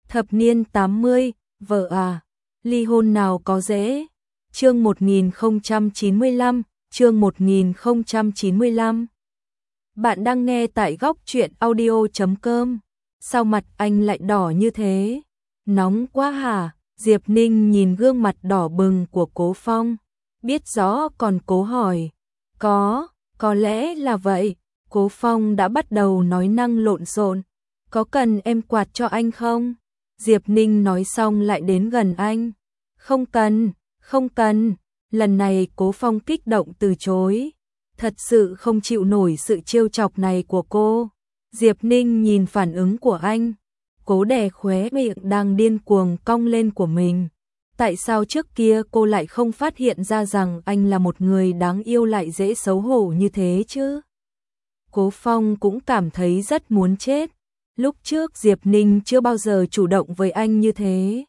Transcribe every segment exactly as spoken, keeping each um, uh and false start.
Thập niên tám mươi, vợ à, ly hôn nào có dễ. Chương một nghìn không trăm chín mươi lăm, chương một nghìn không trăm chín mươi lăm. Bạn đang nghe tại góc truyện audio chấm com. Sao mặt anh lại đỏ như thế? Nóng quá hả? Diệp Ninh nhìn gương mặt đỏ bừng của Cố Phong, biết rõ còn cố hỏi. Có, có lẽ là vậy. Cố Phong đã bắt đầu nói năng lộn xộn. Có cần em quạt cho anh không? Diệp Ninh nói xong lại đến gần anh. Không cần, không cần. Lần này Cố Phong kích động từ chối. Thật sự không chịu nổi sự trêu chọc này của cô. Diệp Ninh nhìn phản ứng của anh, cố đè khóe miệng đang điên cuồng cong lên của mình. Tại sao trước kia cô lại không phát hiện ra rằng anh là một người đáng yêu lại dễ xấu hổ như thế chứ? Cố Phong cũng cảm thấy rất muốn chết. Lúc trước Diệp Ninh chưa bao giờ chủ động với anh như thế.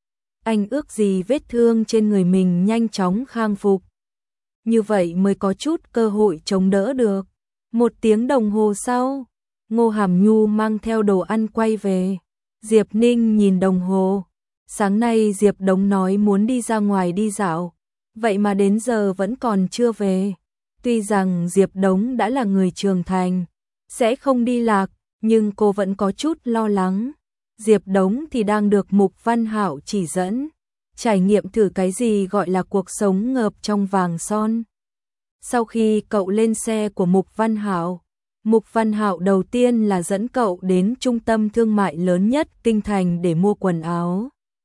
Anh ước gì vết thương trên người mình nhanh chóng khang phục. Như vậy mới có chút cơ hội chống đỡ được. Một tiếng đồng hồ sau, Ngô Hàm Nhu mang theo đồ ăn quay về. Diệp Ninh nhìn đồng hồ. Sáng nay Diệp Đống nói muốn đi ra ngoài đi dạo. Vậy mà đến giờ vẫn còn chưa về. Tuy rằng Diệp Đống đã là người trưởng thành, sẽ không đi lạc, nhưng cô vẫn có chút lo lắng. Diệp Đống thì đang được Mục Văn Hạo chỉ dẫn, trải nghiệm thử cái gì gọi là cuộc sống ngợp trong vàng son. Sau khi cậu lên xe của Mục Văn Hạo, Mục Văn Hạo đầu tiên là dẫn cậu đến trung tâm thương mại lớn nhất kinh thành để mua quần áo.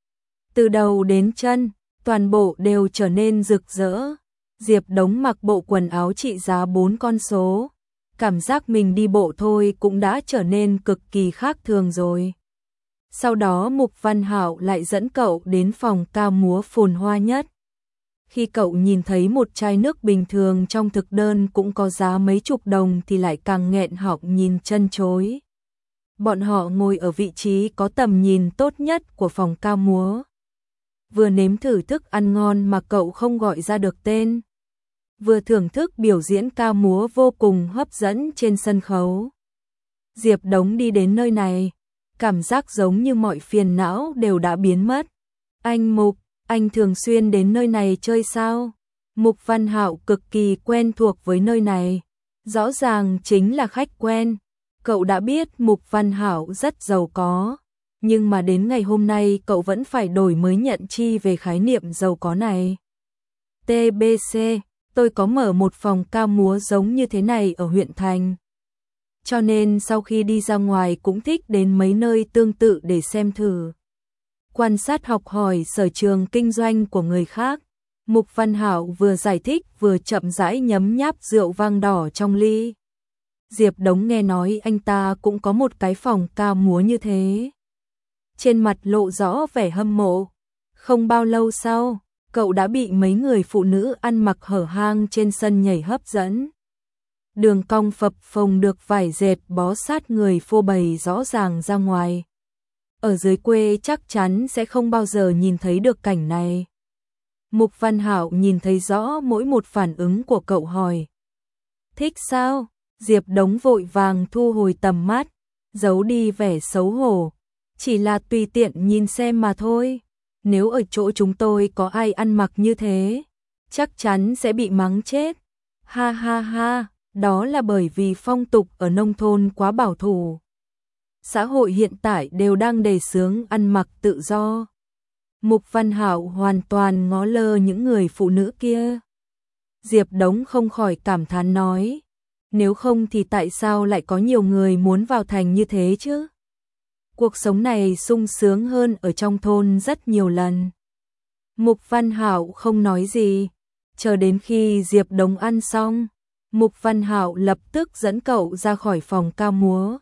Từ đầu đến chân, toàn bộ đều trở nên rực rỡ. Diệp Đống mặc bộ quần áo trị giá bốn con số. Cảm giác mình đi bộ thôi cũng đã trở nên cực kỳ khác thường rồi. Sau đó Mục Văn Hạo lại dẫn cậu đến phòng ca múa phồn hoa nhất. Khi cậu nhìn thấy một chai nước bình thường trong thực đơn cũng có giá mấy chục đồng thì lại càng nghẹn họng nhìn chân chối. Bọn họ ngồi ở vị trí có tầm nhìn tốt nhất của phòng ca múa. Vừa nếm thử thức ăn ngon mà cậu không gọi ra được tên, vừa thưởng thức biểu diễn ca múa vô cùng hấp dẫn trên sân khấu. Diệp Đống đi đến nơi này, cảm giác giống như mọi phiền não đều đã biến mất. Anh Mục, anh thường xuyên đến nơi này chơi sao? Mục Văn Hạo cực kỳ quen thuộc với nơi này, rõ ràng chính là khách quen. Cậu đã biết Mục Văn Hạo rất giàu có, nhưng mà đến ngày hôm nay cậu vẫn phải đổi mới nhận chi về khái niệm giàu có này. tê bê xê, tôi có mở một phòng ca múa giống như thế này ở huyện thành. Cho nên sau khi đi ra ngoài cũng thích đến mấy nơi tương tự để xem thử. Quan sát học hỏi sở trường kinh doanh của người khác. Mục Văn Hạo vừa giải thích vừa chậm rãi nhấm nháp rượu vang đỏ trong ly. Diệp Đống nghe nói anh ta cũng có một cái phòng ca múa như thế. Trên mặt lộ rõ vẻ hâm mộ. Không bao lâu sau, cậu đã bị mấy người phụ nữ ăn mặc hở hang trên sân nhảy hấp dẫn. Đường cong phập phồng được vải dệt bó sát người phô bày rõ ràng ra ngoài. Ở dưới quê chắc chắn sẽ không bao giờ nhìn thấy được cảnh này. Mục Văn Hạo nhìn thấy rõ mỗi một phản ứng của cậu hỏi. Thích sao? Diệp Đống vội vàng thu hồi tầm mắt, giấu đi vẻ xấu hổ. Chỉ là tùy tiện nhìn xem mà thôi. Nếu ở chỗ chúng tôi có ai ăn mặc như thế, chắc chắn sẽ bị mắng chết. Ha ha ha, đó là bởi vì phong tục ở nông thôn quá bảo thủ. Xã hội hiện tại đều đang đề xướng ăn mặc tự do. Mục Văn Hạo hoàn toàn ngó lơ những người phụ nữ kia. Diệp Đống không khỏi cảm thán nói, nếu không thì tại sao lại có nhiều người muốn vào thành như thế chứ? Cuộc sống này sung sướng hơn ở trong thôn rất nhiều lần. Mục Văn Hạo không nói gì, chờ đến khi Diệp Đống ăn xong, Mục Văn Hạo lập tức dẫn cậu ra khỏi phòng ca múa.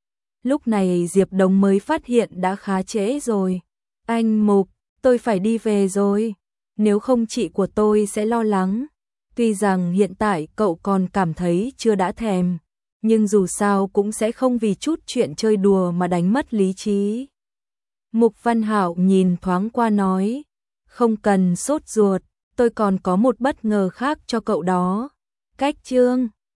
Lúc này Diệp Đống mới phát hiện đã khá trễ rồi. Anh Mục, tôi phải đi về rồi, nếu không chị của tôi sẽ lo lắng. Tuy rằng hiện tại cậu còn cảm thấy chưa đã thèm, nhưng dù sao cũng sẽ không vì chút chuyện chơi đùa mà đánh mất lý trí. Mục Văn Hạo nhìn thoáng qua nói, không cần sốt ruột, tôi còn có một bất ngờ khác cho cậu đó. Cách chương